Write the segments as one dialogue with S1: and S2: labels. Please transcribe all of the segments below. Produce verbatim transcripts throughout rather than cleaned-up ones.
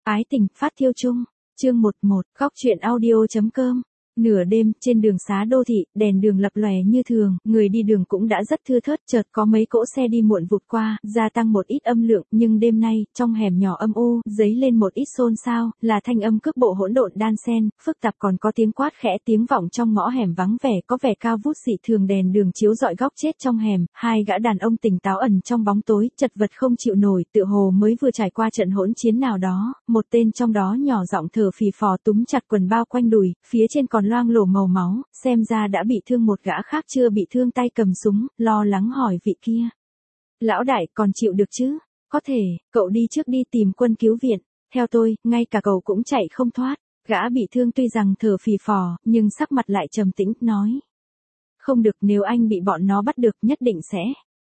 S1: Ái tình, phát thiêu chung. Chương một một, góc truyện audio.com. Nửa đêm, trên đường xá đô thị, đèn đường lập lòe như thường, người đi đường cũng đã rất thưa thớt, chợt có mấy cỗ xe đi muộn vụt qua, gia tăng một ít âm lượng, nhưng đêm nay, trong hẻm nhỏ âm u, dấy lên một ít xôn xao, là thanh âm cước bộ hỗn độn đan xen, phức tạp, còn có tiếng quát khẽ, tiếng vọng trong ngõ hẻm vắng vẻ, có vẻ cao vút dị thường. Đèn đường chiếu rọi góc chết trong hẻm, hai gã đàn ông tỉnh táo ẩn trong bóng tối, chật vật không chịu nổi, tựa hồ mới vừa trải qua trận hỗn chiến nào đó, một tên trong đó nhỏ giọng thở phì phò túm chặt quần bao quanh đùi, phía trên còn loang lổ màu máu, xem ra đã bị thương. Một gã khác chưa bị thương tay cầm súng, lo lắng hỏi vị kia: lão đại, còn chịu được chứ? Có thể, cậu đi trước đi tìm quân cứu viện, theo tôi, ngay cả cậu cũng chạy không thoát. Gã bị thương tuy rằng thở phì phò, nhưng sắc mặt lại trầm tĩnh, nói: không được, nếu anh bị bọn nó bắt được nhất định sẽ.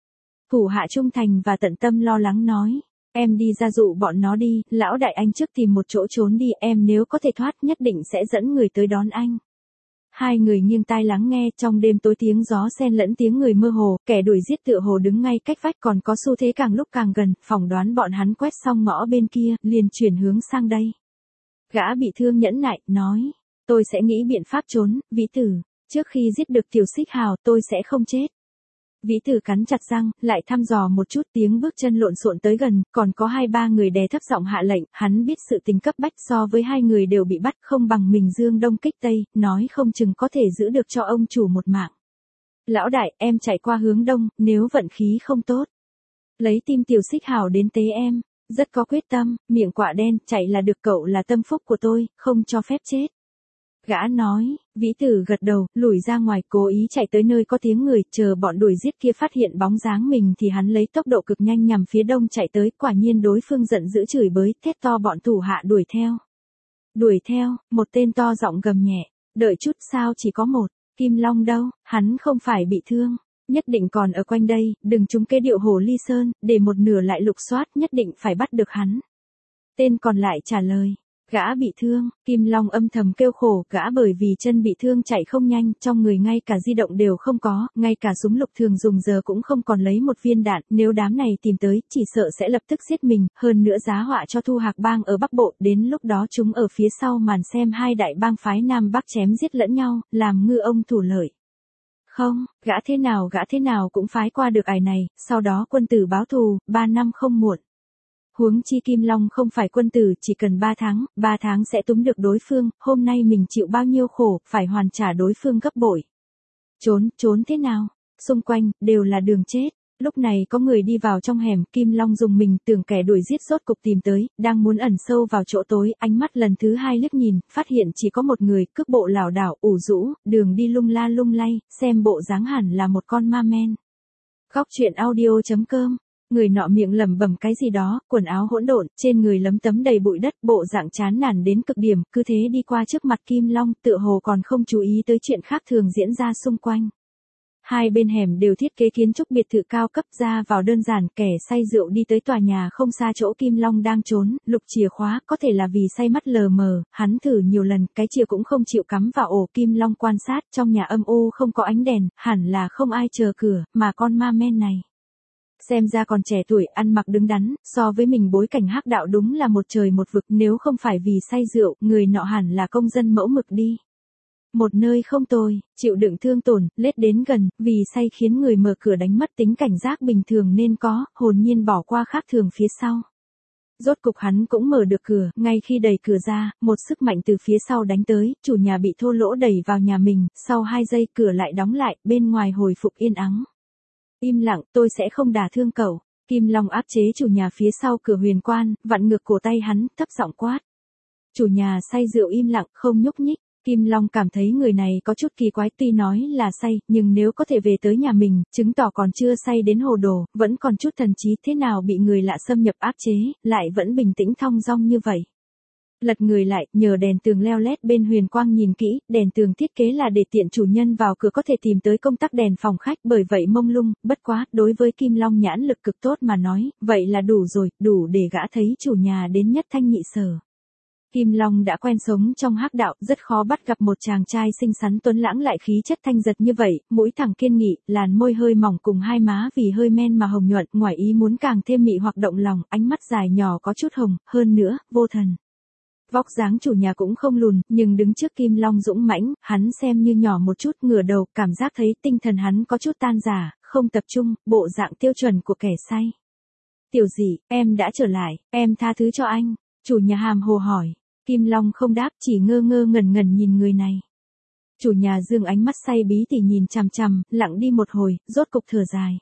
S1: Thủ hạ trung thành và tận tâm lo lắng nói: em đi ra dụ bọn nó đi, lão đại anh trước tìm một chỗ trốn đi, em nếu có thể thoát nhất định sẽ dẫn người tới đón anh. Hai người nghiêng tai lắng nghe, trong đêm tối tiếng gió xen lẫn tiếng người mơ hồ, kẻ đuổi giết tựa hồ đứng ngay cách vách, còn có xu thế càng lúc càng gần, phỏng đoán bọn hắn quét xong ngõ bên kia, liền chuyển hướng sang đây. Gã bị thương nhẫn nại, nói: tôi sẽ nghĩ biện pháp trốn, Vĩ Tử, trước khi giết được Tiểu Xích Hào tôi sẽ không chết. Vĩ Tử cắn chặt răng, lại thăm dò một chút, tiếng bước chân lộn xộn tới gần, còn có hai ba người đè thấp giọng hạ lệnh, hắn biết sự tình cấp bách, so với hai người đều bị bắt, không bằng mình dương đông kích tây, nói không chừng có thể giữ được cho ông chủ một mạng. Lão đại, em chạy qua hướng đông, nếu vận khí không tốt, lấy tim Tiểu Xích Hào đến tế em. Rất có quyết tâm, miệng quạ đen, chạy là được, cậu là tâm phúc của tôi, không cho phép chết. Gã nói. Vĩ Tử gật đầu, lùi ra ngoài, cố ý chạy tới nơi có tiếng người, chờ bọn đuổi giết kia phát hiện bóng dáng mình thì hắn lấy tốc độ cực nhanh nhằm phía đông chạy tới, quả nhiên đối phương giận dữ chửi bới, thét to bọn thủ hạ đuổi theo. Đuổi theo, một tên to giọng gầm nhẹ: đợi chút, sao chỉ có một, Kim Long đâu, hắn không phải bị thương, nhất định còn ở quanh đây, đừng trúng kế điệu hồ ly sơn, để một nửa lại lục soát, nhất định phải bắt được hắn. Tên còn lại trả lời: gã bị thương. Kim Long âm thầm kêu khổ, gã bởi vì chân bị thương chạy không nhanh, trong người ngay cả di động đều không có, ngay cả súng lục thường dùng giờ cũng không còn lấy một viên đạn, nếu đám này tìm tới, chỉ sợ sẽ lập tức giết mình, hơn nữa giá họa cho Thu Hạc bang ở Bắc Bộ, đến lúc đó chúng ở phía sau màn xem hai đại bang phái Nam Bắc chém giết lẫn nhau, làm ngư ông thủ lợi. Không, gã thế nào gã thế nào cũng phái qua được ải này, sau đó quân tử báo thù, ba năm không muộn. Huống chi Kim Long không phải quân tử, chỉ cần ba tháng, ba tháng sẽ túm được đối phương, hôm nay mình chịu bao nhiêu khổ, phải hoàn trả đối phương gấp bội. Trốn, trốn thế nào? Xung quanh, đều là đường chết. Lúc này có người đi vào trong hẻm, Kim Long dùng mình, tưởng kẻ đuổi giết rốt cục tìm tới, đang muốn ẩn sâu vào chỗ tối, ánh mắt lần thứ hai liếc nhìn, phát hiện chỉ có một người, cước bộ lảo đảo, ủ rũ, đường đi lung la lung lay, xem bộ dáng hẳn là một con ma men. Góc truyện audio.com. Người nọ miệng lẩm bẩm cái gì đó, quần áo hỗn độn, trên người lấm tấm đầy bụi đất, bộ dạng chán nản đến cực điểm, cứ thế đi qua trước mặt Kim Long, tựa hồ còn không chú ý tới chuyện khác thường diễn ra xung quanh. Hai bên hẻm đều thiết kế kiến trúc biệt thự cao cấp, ra vào đơn giản, kẻ say rượu đi tới tòa nhà không xa chỗ Kim Long đang trốn, lục chìa khóa, có thể là vì say mắt lờ mờ, hắn thử nhiều lần, cái chìa cũng không chịu cắm vào ổ. Kim Long quan sát, trong nhà âm u không có ánh đèn, hẳn là không ai chờ cửa, mà con ma men này xem ra còn trẻ tuổi, ăn mặc đứng đắn, so với mình bối cảnh hắc đạo đúng là một trời một vực, nếu không phải vì say rượu, người nọ hẳn là công dân mẫu mực đi. Một nơi không tồi, chịu đựng thương tổn, lết đến gần, vì say khiến người mở cửa đánh mất tính cảnh giác bình thường nên có, hồn nhiên bỏ qua khác thường phía sau. Rốt cục hắn cũng mở được cửa, ngay khi đẩy cửa ra, một sức mạnh từ phía sau đánh tới, chủ nhà bị thô lỗ đẩy vào nhà mình, sau hai giây cửa lại đóng lại, bên ngoài hồi phục yên ắng. Im lặng, tôi sẽ không đả thương cậu. Kim Long áp chế chủ nhà phía sau cửa huyền quan, vặn ngược cổ tay hắn, thấp giọng quát. Chủ nhà say rượu im lặng, không nhúc nhích. Kim Long cảm thấy người này có chút kỳ quái, tuy nói là say, nhưng nếu có thể về tới nhà mình, chứng tỏ còn chưa say đến hồ đồ, vẫn còn chút thần trí, thế nào bị người lạ xâm nhập áp chế, lại vẫn bình tĩnh thong dong như vậy. Lật người lại, nhờ đèn tường leo lét bên huyền quang nhìn kỹ, đèn tường thiết kế là để tiện chủ nhân vào cửa có thể tìm tới công tắc đèn phòng khách, bởi vậy mông lung, bất quá, đối với Kim Long nhãn lực cực tốt mà nói, vậy là đủ rồi, đủ để gã thấy chủ nhà đến nhất thanh nhị sở. Kim Long đã quen sống trong hắc đạo, rất khó bắt gặp một chàng trai xinh xắn tuấn lãng lại khí chất thanh giật như vậy, mũi thẳng kiên nghị, làn môi hơi mỏng cùng hai má vì hơi men mà hồng nhuận, ngoài ý muốn càng thêm mị hoặc động lòng, ánh mắt dài nhỏ có chút hồng, hơn nữa, vô thần. Vóc dáng chủ nhà cũng không lùn, nhưng đứng trước Kim Long dũng mãnh, hắn xem như nhỏ một chút, ngửa đầu, cảm giác thấy tinh thần hắn có chút tan rã, không tập trung, bộ dạng tiêu chuẩn của kẻ say. Tiểu Dị, em đã trở lại, em tha thứ cho anh. Chủ nhà hàm hồ hỏi. Kim Long không đáp, chỉ ngơ ngơ ngẩn ngẩn nhìn người này. Chủ nhà dương ánh mắt say bí tỉ nhìn chằm chằm, lặng đi một hồi, rốt cục thở dài.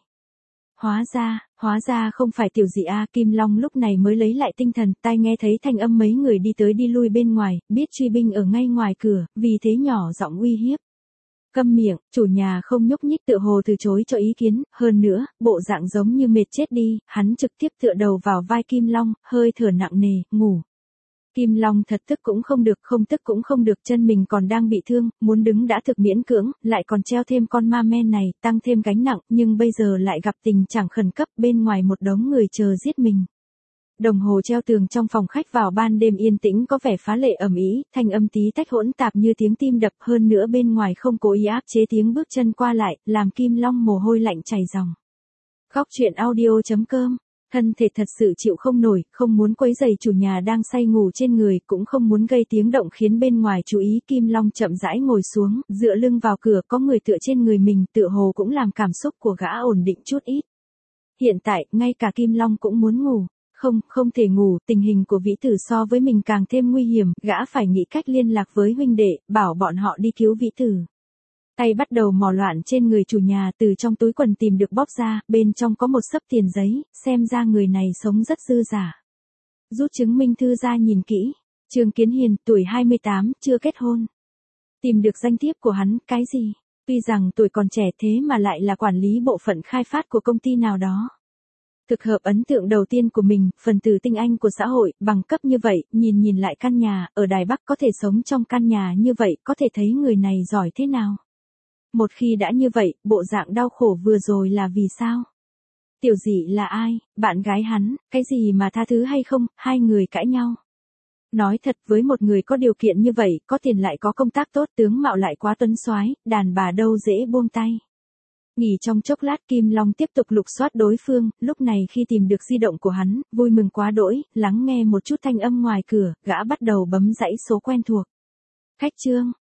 S1: Hóa ra, hóa ra không phải Tiểu Dị a. Kim Long lúc này mới lấy lại tinh thần, tai nghe thấy thanh âm mấy người đi tới đi lui bên ngoài, biết truy binh ở ngay ngoài cửa, vì thế nhỏ giọng uy hiếp. Câm miệng, chủ nhà không nhúc nhích, tựa hồ từ chối cho ý kiến, hơn nữa, bộ dạng giống như mệt chết đi, hắn trực tiếp tựa đầu vào vai Kim Long, hơi thở nặng nề, ngủ. Kim Long thật tức cũng không được, không tức cũng không được, chân mình còn đang bị thương, muốn đứng đã thực miễn cưỡng, lại còn treo thêm con ma men này, tăng thêm gánh nặng, nhưng bây giờ lại gặp tình trạng khẩn cấp, bên ngoài một đống người chờ giết mình. Đồng hồ treo tường trong phòng khách vào ban đêm yên tĩnh có vẻ phá lệ ầm ĩ, thanh âm tí tách hỗn tạp như tiếng tim đập, hơn nữa bên ngoài không cố ý áp chế tiếng bước chân qua lại, làm Kim Long mồ hôi lạnh chảy ròng. Góc truyện audio chấm com. Thân thể thật sự chịu không nổi, không muốn quấy rầy chủ nhà đang say ngủ trên người, cũng không muốn gây tiếng động khiến bên ngoài chú ý. Kim Long chậm rãi ngồi xuống, dựa lưng vào cửa, có người tựa trên người mình, tựa hồ cũng làm cảm xúc của gã ổn định chút ít. Hiện tại, ngay cả Kim Long cũng muốn ngủ. Không, không thể ngủ, tình hình của Vĩ Tử so với mình càng thêm nguy hiểm, gã phải nghĩ cách liên lạc với huynh đệ, bảo bọn họ đi cứu Vĩ Tử. Tay bắt đầu mò loạn trên người chủ nhà, từ trong túi quần tìm được bóp ra, bên trong có một xấp tiền giấy, xem ra người này sống rất dư dả. Rút chứng minh thư ra nhìn kỹ. Trương Kiến Hiền, tuổi hai mươi tám, chưa kết hôn. Tìm được danh thiếp của hắn, cái gì? Tuy rằng tuổi còn trẻ thế mà lại là quản lý bộ phận khai phát của công ty nào đó. Thực hợp ấn tượng đầu tiên của mình, phần tử tinh anh của xã hội, bằng cấp như vậy, nhìn nhìn lại căn nhà, ở Đài Bắc có thể sống trong căn nhà như vậy, có thể thấy người này giỏi thế nào. Một khi đã như vậy, bộ dạng đau khổ vừa rồi là vì sao? Tiểu Dị là ai? Bạn gái hắn, cái gì mà tha thứ hay không, hai người cãi nhau. Nói thật, với một người có điều kiện như vậy, có tiền lại có công tác tốt, tướng mạo lại quá tuấn soái, đàn bà đâu dễ buông tay. Nghỉ trong chốc lát, Kim Long tiếp tục lục soát đối phương, lúc này khi tìm được di động của hắn, vui mừng quá đỗi, lắng nghe một chút thanh âm ngoài cửa, gã bắt đầu bấm dãy số quen thuộc. Khách Trương,